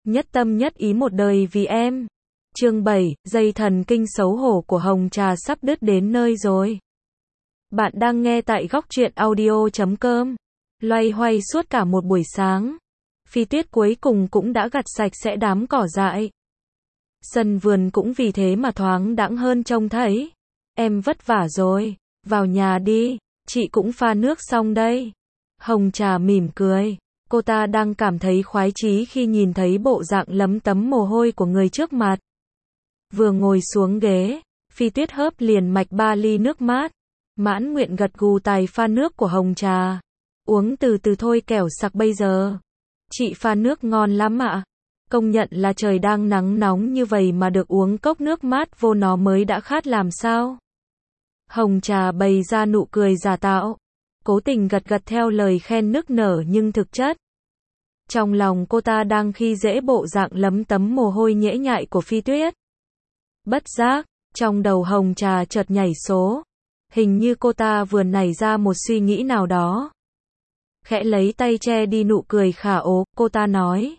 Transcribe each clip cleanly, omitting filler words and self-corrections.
nhất tâm nhất ý một đời vì em. Chương 7, dây thần kinh xấu hổ của Hồng Trà sắp đứt đến nơi rồi. Bạn đang nghe tại góc truyện audio.com. Loay hoay suốt cả một buổi sáng. Phi Tuyết cuối cùng cũng đã gặt sạch sẽ đám cỏ dại. Sân vườn cũng vì thế mà thoáng đãng hơn trông thấy. Em vất vả rồi, vào nhà đi, chị cũng pha nước xong đây. Hồng Trà mỉm cười. Cô ta đang cảm thấy khoái chí khi nhìn thấy bộ dạng lấm tấm mồ hôi của người trước mặt. Vừa ngồi xuống ghế, Phi Tuyết hớp liền mạch 3 ly nước mát. Mãn nguyện gật gù tài pha nước của Hồng Trà. Uống từ từ thôi kẻo sặc bây giờ. Chị pha nước ngon lắm ạ. Công nhận là trời đang nắng nóng như vậy mà được uống cốc nước mát vô nó mới đã khát làm sao. Hồng Trà bày ra nụ cười giả tạo. Cố tình gật gật theo lời khen nức nở nhưng thực chất. Trong lòng cô ta đang khi dễ bộ dạng lấm tấm mồ hôi nhễ nhại của Phi Tuyết. Bất giác, trong đầu Hồng Trà chợt nhảy số. Hình như cô ta vừa nảy ra một suy nghĩ nào đó. Khẽ lấy tay che đi nụ cười khả ố, cô ta nói.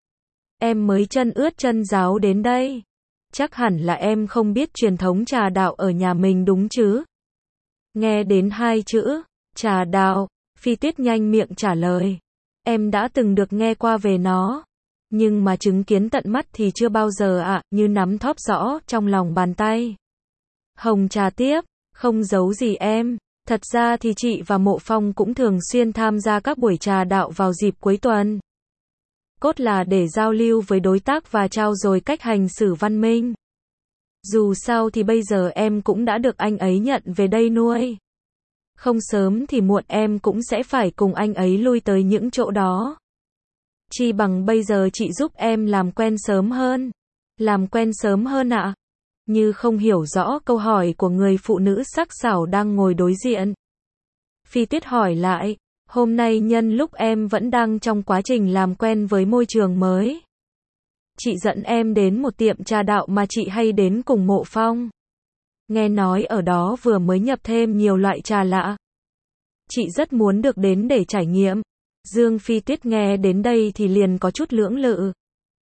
Em mới chân ướt chân ráo đến đây. Chắc hẳn là em không biết truyền thống trà đạo ở nhà mình đúng chứ? Nghe đến 2 chữ, trà đạo, Phi Tuyết nhanh miệng trả lời. Em đã từng được nghe qua về nó. Nhưng mà chứng kiến tận mắt thì chưa bao giờ ạ, như nắm thóp rõ trong lòng bàn tay. Hồng Trà tiếp, không giấu gì em. Thật ra thì chị và Mộ Phong cũng thường xuyên tham gia các buổi trà đạo vào dịp cuối tuần. Cốt là để giao lưu với đối tác và trao dồi cách hành xử văn minh. Dù sao thì bây giờ em cũng đã được anh ấy nhận về đây nuôi. Không sớm thì muộn em cũng sẽ phải cùng anh ấy lui tới những chỗ đó. Chi bằng bây giờ chị giúp em làm quen sớm hơn. Làm quen sớm hơn ạ? Như không hiểu rõ câu hỏi của người phụ nữ sắc sảo đang ngồi đối diện. Phi Tuyết hỏi lại, hôm nay nhân lúc em vẫn đang trong quá trình làm quen với môi trường mới. Chị dẫn em đến một tiệm trà đạo mà chị hay đến cùng Mộ Phong. Nghe nói ở đó vừa mới nhập thêm nhiều loại trà lạ. Chị rất muốn được đến để trải nghiệm. Dương Phi Tuyết nghe đến đây thì liền có chút lưỡng lự.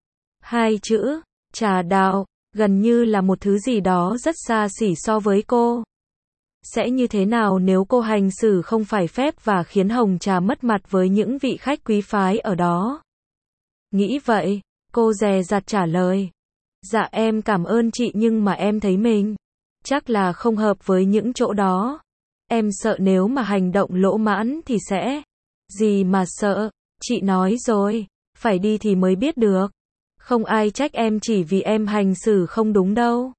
2 chữ, trà đạo, gần như là một thứ gì đó rất xa xỉ so với cô. Sẽ như thế nào nếu cô hành xử không phải phép và khiến Hồng Trà mất mặt với những vị khách quý phái ở đó? Nghĩ vậy, cô dè dặt trả lời. Dạ em cảm ơn chị nhưng mà em thấy mình chắc là không hợp với những chỗ đó. Em sợ nếu mà hành động lỗ mãn thì sẽ. Gì mà sợ, chị nói rồi, phải đi thì mới biết được. Không ai trách em chỉ vì em hành xử không đúng đâu.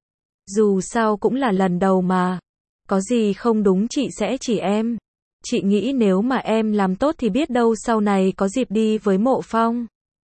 Dù sao cũng là lần đầu mà. Có gì không đúng chị sẽ chỉ em. Chị nghĩ nếu mà em làm tốt thì biết đâu sau này có dịp đi với Mộ Phong.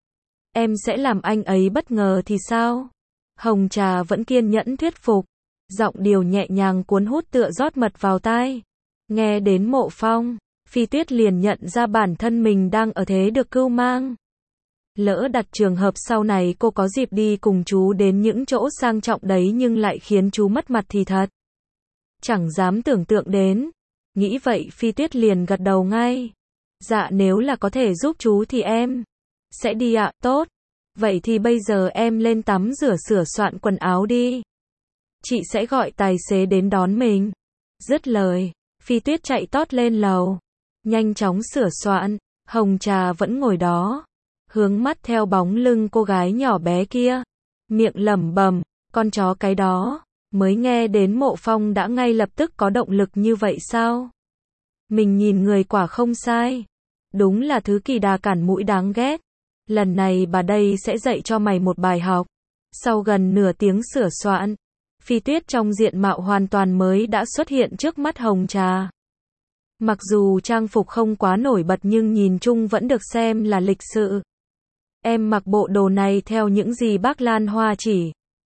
Em sẽ làm anh ấy bất ngờ thì sao? Hồng Trà vẫn kiên nhẫn thuyết phục. Giọng điệu nhẹ nhàng cuốn hút tựa rót mật vào tai. Nghe đến Mộ Phong, Phi Tuyết liền nhận ra bản thân mình đang ở thế được cưu mang. Lỡ đặt trường hợp sau này cô có dịp đi cùng chú đến những chỗ sang trọng đấy nhưng lại khiến chú mất mặt thì thật. Chẳng dám tưởng tượng đến. Nghĩ vậy Phi Tuyết liền gật đầu ngay. Dạ nếu là có thể giúp chú thì em sẽ đi ạ, tốt. Vậy thì bây giờ em lên tắm rửa sửa soạn quần áo đi. Chị sẽ gọi tài xế đến đón mình. Dứt lời, Phi Tuyết chạy tót lên lầu. Nhanh chóng sửa soạn, Hồng Trà vẫn ngồi đó. Hướng mắt theo bóng lưng cô gái nhỏ bé kia. Miệng lẩm bẩm, con chó cái đó. Mới nghe đến Mộ Phong đã ngay lập tức có động lực như vậy sao? Mình nhìn người quả không sai. Đúng là thứ kỳ đà cản mũi đáng ghét. Lần này bà đây sẽ dạy cho mày một bài học. Sau gần nửa tiếng sửa soạn, Phi Tuyết trong diện mạo hoàn toàn mới đã xuất hiện trước mắt Hồng Trà. Mặc dù trang phục không quá nổi bật nhưng nhìn chung vẫn được xem là lịch sự. Em mặc bộ đồ này theo những gì bác Lan Hoa chỉ.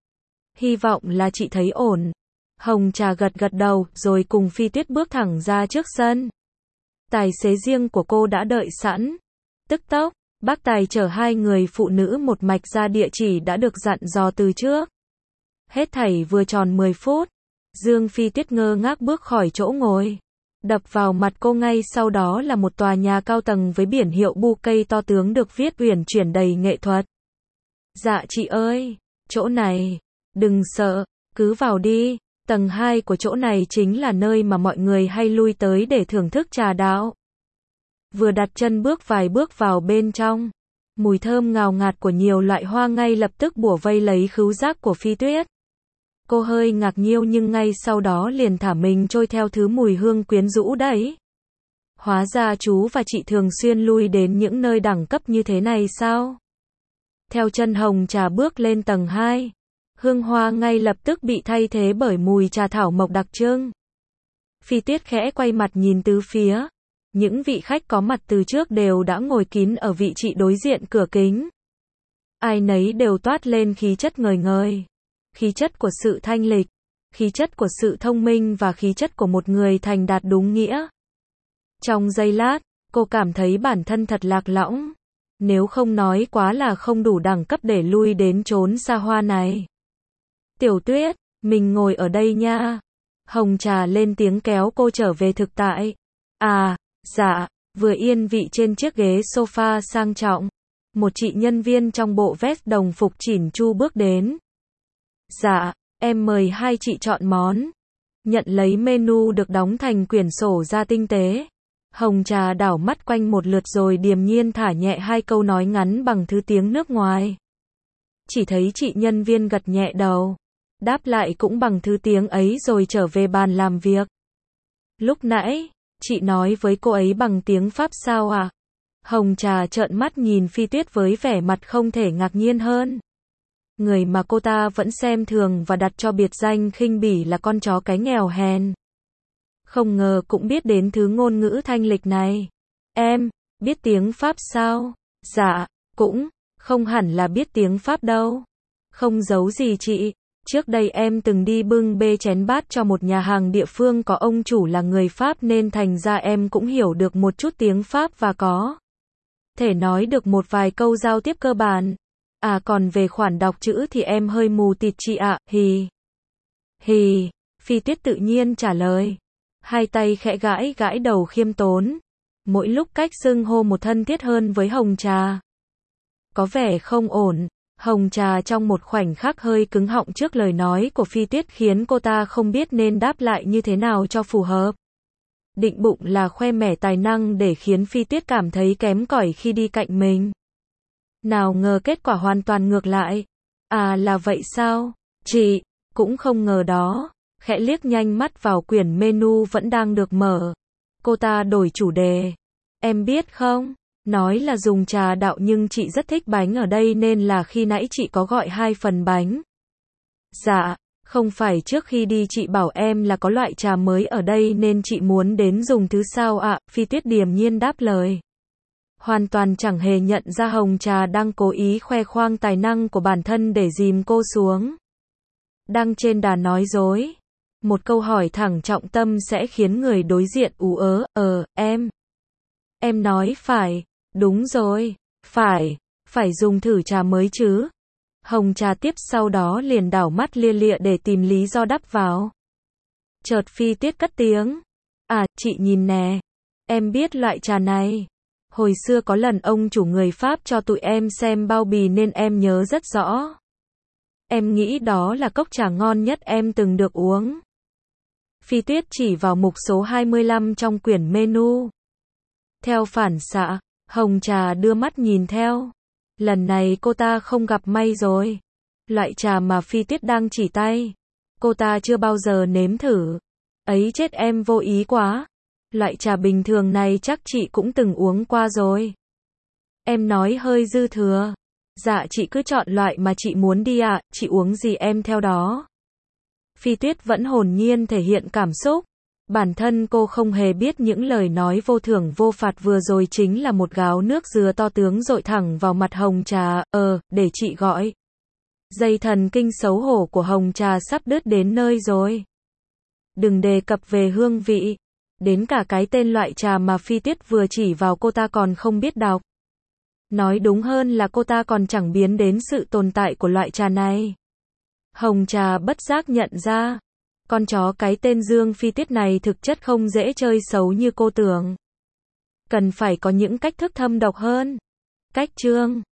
Hy vọng là chị thấy ổn. Hồng Trà gật gật đầu rồi cùng Phi Tuyết bước thẳng ra trước sân. Tài xế riêng của cô đã đợi sẵn. Tức tốc, bác tài chở 2 người phụ nữ một mạch ra địa chỉ đã được dặn dò từ trước. Hết thảy vừa tròn 10 phút. Dương Phi Tuyết ngơ ngác bước khỏi chỗ ngồi. Đập vào mặt cô ngay sau đó là một tòa nhà cao tầng với biển hiệu bu cây to tướng được viết uyển chuyển đầy nghệ thuật. Dạ chị ơi, chỗ này, đừng sợ, cứ vào đi, tầng 2 của chỗ này chính là nơi mà mọi người hay lui tới để thưởng thức trà đạo. Vừa đặt chân vài bước vào bên trong, mùi thơm ngào ngạt của nhiều loại hoa ngay lập tức bủa vây lấy khứu giác của Phi Tuyết. Cô hơi ngạc nhiên nhưng ngay sau đó liền thả mình trôi theo thứ mùi hương quyến rũ đấy. Hóa ra chú và chị thường xuyên lui đến những nơi đẳng cấp như thế này sao? Theo chân Hồng Trà bước lên tầng 2, hương hoa ngay lập tức bị thay thế bởi mùi trà thảo mộc đặc trưng. Phi Tuyết khẽ quay mặt nhìn tứ phía. Những vị khách có mặt từ trước đều đã ngồi kín ở vị trí đối diện cửa kính. Ai nấy đều toát lên khí chất ngời ngời. Khí chất của sự thanh lịch, khí chất của sự thông minh và khí chất của một người thành đạt đúng nghĩa. Trong giây lát, cô cảm thấy bản thân thật lạc lõng. Nếu không nói quá là không đủ đẳng cấp để lui đến chốn xa hoa này. Tiểu Tuyết, mình ngồi ở đây nha. Hồng Trà lên tiếng kéo cô trở về thực tại. À, dạ, vừa yên vị trên chiếc ghế sofa sang trọng. Một chị nhân viên trong bộ vest đồng phục chỉn chu bước đến. Dạ, em mời hai chị chọn món. Nhận lấy menu được đóng thành quyển sổ ra tinh tế. Hồng Trà đảo mắt quanh một lượt rồi điềm nhiên thả nhẹ hai câu nói ngắn bằng thứ tiếng nước ngoài. Chỉ thấy chị nhân viên gật nhẹ đầu. Đáp lại cũng bằng thứ tiếng ấy rồi trở về bàn làm việc. Lúc nãy, chị nói với cô ấy bằng tiếng Pháp sao à? Hồng Trà trợn mắt nhìn Phi Tuyết với vẻ mặt không thể ngạc nhiên hơn. Người mà cô ta vẫn xem thường và đặt cho biệt danh khinh bỉ là con chó cái nghèo hèn. Không ngờ cũng biết đến thứ ngôn ngữ thanh lịch này. Em, biết tiếng Pháp sao? Dạ, cũng, không hẳn là biết tiếng Pháp đâu. Không giấu gì chị, trước đây em từng đi bưng bê chén bát cho một nhà hàng địa phương có ông chủ là người Pháp nên thành ra em cũng hiểu được một chút tiếng Pháp và có thể nói được một vài câu giao tiếp cơ bản. À còn về khoản đọc chữ thì em hơi mù tịt chị ạ, hì. Hì, Phi Tuyết tự nhiên trả lời. Hai tay khẽ gãi đầu khiêm tốn. Mỗi lúc cách xưng hô một thân thiết hơn với Hồng Trà. Có vẻ không ổn. Hồng Trà trong một khoảnh khắc hơi cứng họng trước lời nói của Phi Tuyết khiến cô ta không biết nên đáp lại như thế nào cho phù hợp. Định bụng là khoe mẽ tài năng để khiến Phi Tuyết cảm thấy kém cỏi khi đi cạnh mình. Nào ngờ kết quả hoàn toàn ngược lại. À là vậy sao? Chị, cũng không ngờ đó. Khẽ liếc nhanh mắt vào quyển menu vẫn đang được mở. Cô ta đổi chủ đề. Em biết không? Nói là dùng trà đạo nhưng chị rất thích bánh ở đây nên là khi nãy chị có gọi 2 phần bánh. Dạ, không phải trước khi đi chị bảo em là có loại trà mới ở đây nên chị muốn đến dùng thứ sao ạ? Phi Tuyết điềm nhiên đáp lời. Hoàn toàn chẳng hề nhận ra Hồng Trà đang cố ý khoe khoang tài năng của bản thân để dìm cô xuống. Đang trên đà nói dối. Một câu hỏi thẳng trọng tâm sẽ khiến người đối diện ú ớ, em. Em nói phải, đúng rồi, phải dùng thử trà mới chứ. Hồng Trà tiếp sau đó liền đảo mắt lia lịa để tìm lý do đắp vào. Chợt Phi Tuyết cất tiếng. À, chị nhìn nè, em biết loại trà này. Hồi xưa có lần ông chủ người Pháp cho tụi em xem bao bì nên em nhớ rất rõ. Em nghĩ đó là cốc trà ngon nhất em từng được uống. Phi Tuyết chỉ vào mục số 25 trong quyển menu. Theo phản xạ, Hồng Trà đưa mắt nhìn theo. Lần này cô ta không gặp may rồi. Loại trà mà Phi Tuyết đang chỉ tay, cô ta chưa bao giờ nếm thử. Ấy chết em vô ý quá. Loại trà bình thường này chắc chị cũng từng uống qua rồi. Em nói hơi dư thừa. Dạ chị cứ chọn loại mà chị muốn đi ạ, chị uống gì em theo đó. Phi Tuyết vẫn hồn nhiên thể hiện cảm xúc. Bản thân cô không hề biết những lời nói vô thưởng vô phạt vừa rồi chính là một gáo nước dừa to tướng dội thẳng vào mặt Hồng Trà, để chị gọi. Dây thần kinh xấu hổ của Hồng Trà sắp đứt đến nơi rồi. Đừng đề cập về hương vị. Đến cả cái tên loại trà mà Phi Tuyết vừa chỉ vào cô ta còn không biết đọc. Nói đúng hơn là cô ta còn chẳng biết đến sự tồn tại của loại trà này. Hồng Trà bất giác nhận ra. Con chó cái tên Dương Phi Tuyết này thực chất không dễ chơi xấu như cô tưởng. Cần phải có những cách thức thâm độc hơn. Cách chương